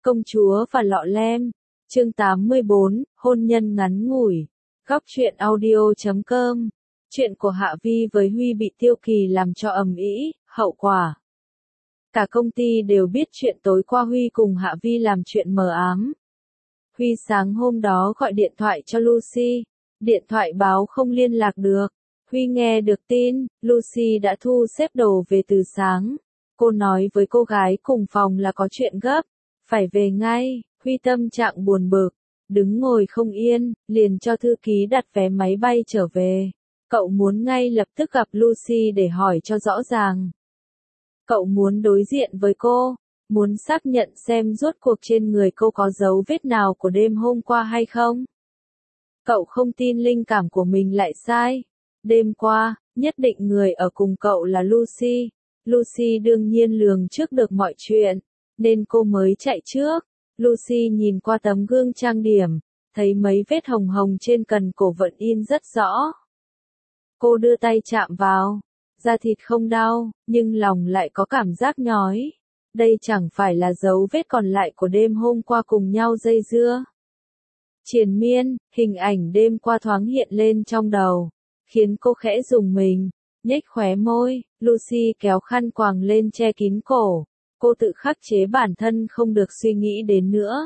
Công chúa và lọ lem. Chương 84, hôn nhân ngắn ngủi. Góc truyện audio.com. Chuyện của Hạ Vi với Huy bị Tiêu Kỳ làm cho ầm ĩ, hậu quả. Cả công ty đều biết chuyện tối qua Huy cùng Hạ Vi làm chuyện mờ ám. Huy sáng hôm đó gọi điện thoại cho Lucy. Điện thoại báo không liên lạc được. Huy nghe được tin, Lucy đã thu xếp đồ về từ sáng. Cô nói với cô gái cùng phòng là có chuyện gấp, phải về ngay. Huy tâm trạng buồn bực, đứng ngồi không yên, liền cho thư ký đặt vé máy bay trở về. Cậu muốn ngay lập tức gặp Lucy để hỏi cho rõ ràng. Cậu muốn đối diện với cô, muốn xác nhận xem rốt cuộc trên người cô có dấu vết nào của đêm hôm qua hay không. Cậu không tin linh cảm của mình lại sai. Đêm qua, nhất định người ở cùng cậu là Lucy. Lucy đương nhiên lường trước được mọi chuyện, nên cô mới chạy trước. Lucy nhìn qua tấm gương trang điểm, thấy mấy vết hồng hồng trên cần cổ vẫn in rất rõ. Cô đưa tay chạm vào, da thịt không đau, nhưng lòng lại có cảm giác nhói. Đây chẳng phải là dấu vết còn lại của đêm hôm qua cùng nhau dây dưa. Triền miên, hình ảnh đêm qua thoáng hiện lên trong đầu, khiến cô khẽ rùng mình, nhếch khóe môi. Lucy kéo khăn quàng lên che kín cổ. Cô tự khắc chế bản thân không được suy nghĩ đến nữa.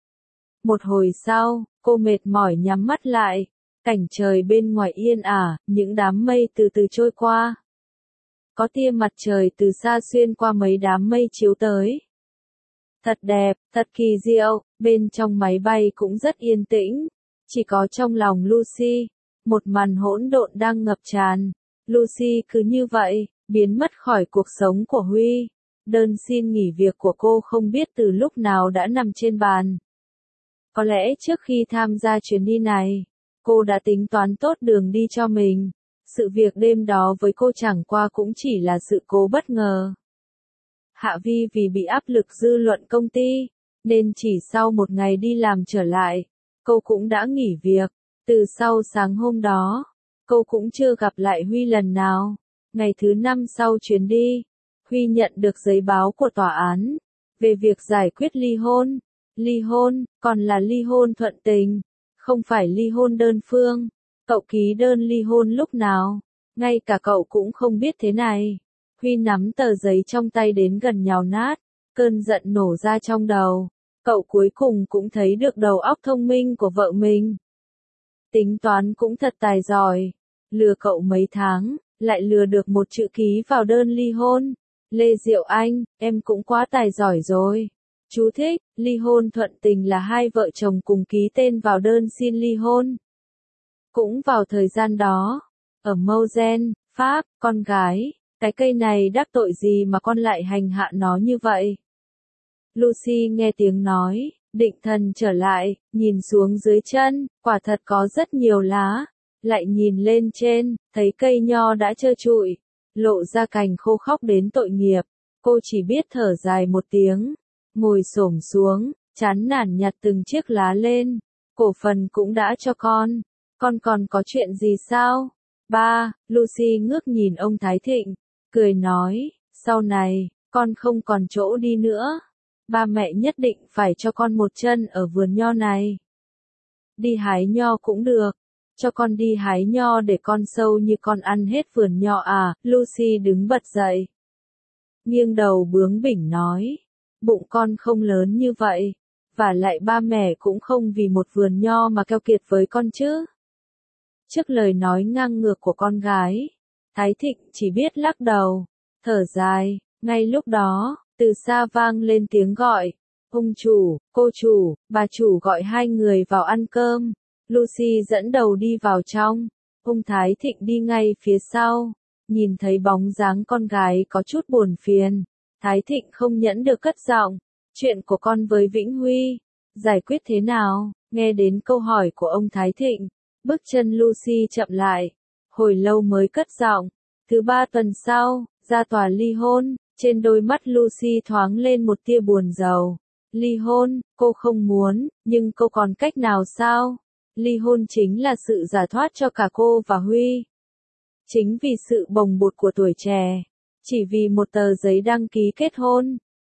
Một hồi sau, cô mệt mỏi nhắm mắt lại. Cảnh trời bên ngoài yên ả, những đám mây từ từ trôi qua. Có tia mặt trời từ xa xuyên qua mấy đám mây chiếu tới. Thật đẹp, thật kỳ diệu. Bên trong máy bay cũng rất yên tĩnh. Chỉ có trong lòng Lucy, một màn hỗn độn đang ngập tràn. Lucy cứ như vậy, biến mất khỏi cuộc sống của Huy. Đơn xin nghỉ việc của cô không biết từ lúc nào đã nằm trên bàn. Có lẽ trước khi tham gia chuyến đi này, cô đã tính toán tốt đường đi cho mình. Sự việc đêm đó với cô chẳng qua cũng chỉ là sự cố bất ngờ. Hạ Vi vì bị áp lực dư luận công ty, nên chỉ sau một ngày đi làm trở lại, cô cũng đã nghỉ việc. Từ sau sáng hôm đó, cô cũng chưa gặp lại Huy lần nào. Ngày thứ 5 sau chuyến đi, Huy nhận được giấy báo của tòa án về việc giải quyết ly hôn. Ly hôn, còn là ly hôn thuận tình, không phải ly hôn đơn phương. Cậu ký đơn ly hôn lúc nào? Ngay cả cậu cũng không biết thế này. Huy nắm tờ giấy trong tay đến gần nhào nát, cơn giận nổ ra trong đầu. Cậu cuối cùng cũng thấy được đầu óc thông minh của vợ mình. Tính toán cũng thật tài giỏi, lừa cậu mấy tháng, lại lừa được một chữ ký vào đơn ly hôn. Lê Diệu Anh, em cũng quá tài giỏi rồi. Chú thích, ly hôn thuận tình là hai vợ chồng cùng ký tên vào đơn xin ly hôn. Cũng vào thời gian đó, ở Moselle, Pháp, con gái, cái cây này đắc tội gì mà con lại hành hạ nó như vậy? Lucy nghe tiếng nói, định thần trở lại, nhìn xuống dưới chân, quả thật có rất nhiều lá. Lại nhìn lên trên, thấy cây nho đã trơ trụi, lộ ra cành khô khóc đến tội nghiệp. Cô chỉ biết thở dài một tiếng, ngồi xổm xuống, chán nản nhặt từng chiếc lá lên. Cổ phần cũng đã cho con còn có chuyện gì sao? Ba, Lucy ngước nhìn ông Thái Thịnh, cười nói, sau này, con không còn chỗ đi nữa. Ba mẹ nhất định phải cho con một chân ở vườn nho này. Đi hái nho cũng được. Cho con đi hái nho để con sâu như con ăn hết vườn nho à? Lucy đứng bật dậy, nghiêng đầu bướng bỉnh nói, bụng con không lớn như vậy, và lại ba mẹ cũng không vì một vườn nho mà keo kiệt với con chứ. Trước lời nói ngang ngược của con gái, Thái Thịnh chỉ biết lắc đầu, thở dài. Ngay lúc đó, từ xa vang lên tiếng gọi, ông chủ, cô chủ, bà chủ gọi hai người vào ăn cơm. Lucy dẫn đầu đi vào trong, ông Thái Thịnh đi ngay phía sau, nhìn thấy bóng dáng con gái có chút buồn phiền. Thái Thịnh không nhẫn được cất giọng, chuyện của con với Vĩnh Huy, giải quyết thế nào? Nghe đến câu hỏi của ông Thái Thịnh, bước chân Lucy chậm lại, hồi lâu mới cất giọng, thứ 3 tuần sau, ra tòa ly hôn. Trên đôi mắt Lucy thoáng lên một tia buồn rầu. Ly hôn, cô không muốn, nhưng cô còn cách nào sao? Ly hôn chính là sự giải thoát cho cả cô và Huy. Chính vì sự bồng bột của tuổi trẻ, chỉ vì một tờ giấy đăng ký kết hôn,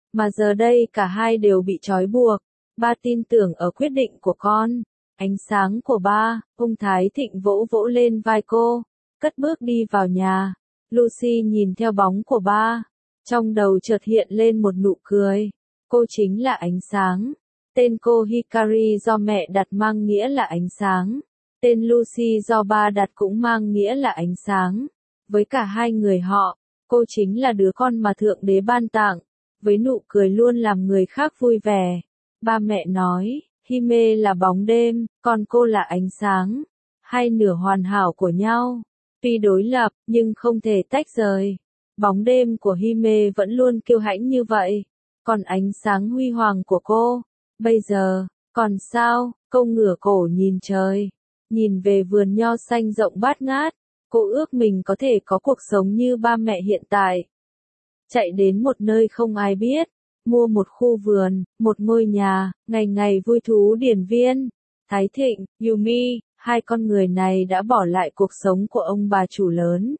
Mà giờ đây cả hai đều bị trói buộc. Ba tin tưởng ở quyết định của con. Ánh sáng của ba, ông Thái Thịnh vỗ vỗ lên vai cô, cất bước đi vào nhà. Lucy nhìn theo bóng của ba. Trong đầu chợt hiện lên một nụ cười. Cô chính là ánh sáng. Tên cô Hikari do mẹ đặt mang nghĩa là ánh sáng. Tên Lucy do ba đặt cũng mang nghĩa là ánh sáng. Với cả hai người họ, cô chính là đứa con mà Thượng Đế ban tặng. Với nụ cười luôn làm người khác vui vẻ. Ba mẹ nói, Hime là bóng đêm, còn cô là ánh sáng. Hai nửa hoàn hảo của nhau. Tuy đối lập, nhưng không thể tách rời. Bóng đêm của Hime vẫn luôn kiêu hãnh như vậy. Còn ánh sáng huy hoàng của cô, bây giờ, còn sao? Cô ngửa cổ nhìn trời. Nhìn về vườn nho xanh rộng bát ngát. Cô ước mình có thể có cuộc sống như ba mẹ hiện tại. Chạy đến một nơi không ai biết. Mua một khu vườn, một ngôi nhà, ngày ngày vui thú điển viên. Thái Thịnh, Yumi, hai con người này đã bỏ lại cuộc sống của ông bà chủ lớn.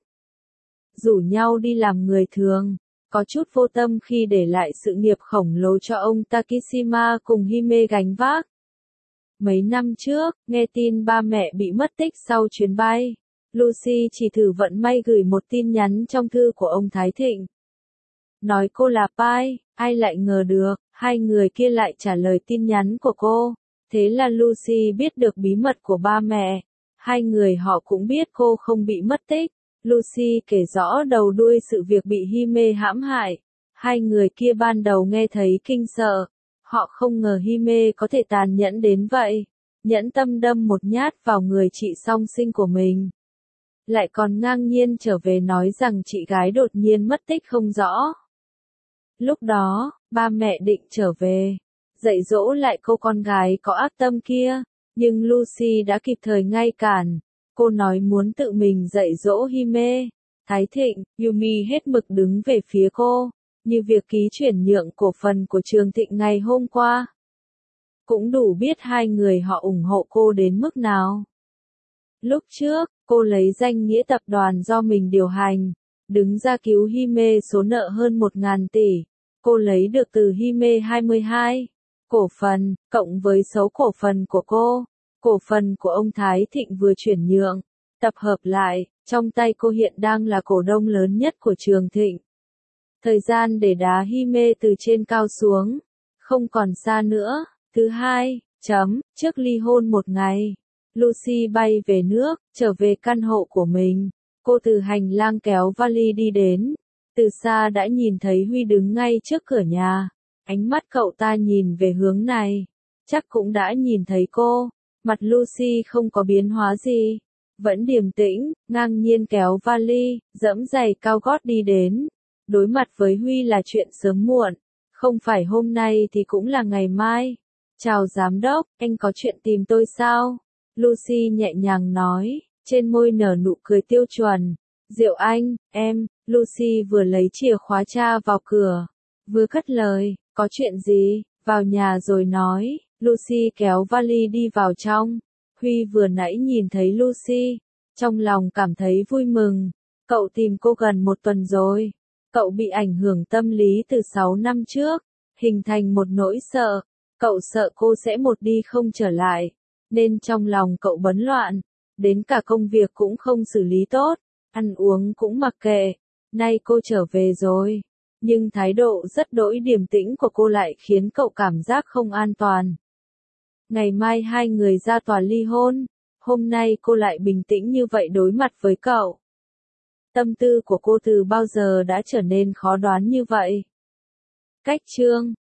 Rủ nhau đi làm người thường. Có chút vô tâm khi để lại sự nghiệp khổng lồ cho ông Takishima cùng Hime gánh vác. Mấy năm trước, nghe tin ba mẹ bị mất tích sau chuyến bay. Lucy chỉ thử vận may gửi một tin nhắn trong thư của ông Thái Thịnh. Nói cô là Pai, ai lại ngờ được, hai người kia lại trả lời tin nhắn của cô. Thế là Lucy biết được bí mật của ba mẹ. Hai người họ cũng biết cô không bị mất tích. Lucy kể rõ đầu đuôi sự việc bị Hime hãm hại. Hai người kia ban đầu nghe thấy kinh sợ. Họ không ngờ Hime có thể tàn nhẫn đến vậy. Nhẫn tâm đâm một nhát vào người chị song sinh của mình. Lại còn ngang nhiên trở về nói rằng chị gái đột nhiên mất tích không rõ. Lúc đó, ba mẹ định trở về, dạy dỗ lại cô con gái có ác tâm kia, nhưng Lucy đã kịp thời ngăn cản. Cô nói muốn tự mình dạy dỗ Hime. Thái Thịnh, Yumi hết mực đứng về phía cô, như việc ký chuyển nhượng cổ phần của Trường Thịnh ngày hôm qua. Cũng đủ biết hai người họ ủng hộ cô đến mức nào. Lúc trước, cô lấy danh nghĩa tập đoàn do mình điều hành, đứng ra cứu Hime số nợ hơn 1.000 tỷ. Cô lấy được từ Hime 22 cổ phần, cộng với số cổ phần của cô. Cổ phần của ông Thái Thịnh vừa chuyển nhượng, tập hợp lại, trong tay cô hiện đang là cổ đông lớn nhất của Trường Thịnh. Thời gian để đá Hime từ trên cao xuống, không còn xa nữa. Thứ hai, trước ly hôn một ngày, Lucy bay về nước, trở về căn hộ của mình. Cô từ hành lang kéo vali đi đến. Từ xa đã nhìn thấy Huy đứng ngay trước cửa nhà. Ánh mắt cậu ta nhìn về hướng này. Chắc cũng đã nhìn thấy cô. Mặt Lucy không có biến hóa gì. Vẫn điềm tĩnh, ngang nhiên kéo vali, dẫm giày cao gót đi đến. Đối mặt với Huy là chuyện sớm muộn. Không phải hôm nay thì cũng là ngày mai. Chào giám đốc, anh có chuyện tìm tôi sao? Lucy nhẹ nhàng nói, trên môi nở nụ cười tiêu chuẩn. Diệu Anh, em. Lucy vừa lấy chìa khóa tra vào cửa, vừa cất lời, có chuyện gì, vào nhà rồi nói. Lucy kéo vali đi vào trong. Huy vừa nãy nhìn thấy Lucy, trong lòng cảm thấy vui mừng. Cậu tìm cô gần một tuần rồi. Cậu bị ảnh hưởng tâm lý từ 6 năm trước, hình thành một nỗi sợ. Cậu sợ cô sẽ một đi không trở lại, nên trong lòng cậu bấn loạn. Đến cả công việc cũng không xử lý tốt, ăn uống cũng mặc kệ. Nay cô trở về rồi, nhưng thái độ rất đỗi điềm tĩnh của cô lại khiến cậu cảm giác không an toàn. Ngày mai hai người ra tòa ly hôn, hôm nay cô lại bình tĩnh như vậy đối mặt với cậu. Tâm tư của cô từ bao giờ đã trở nên khó đoán như vậy? Cách chương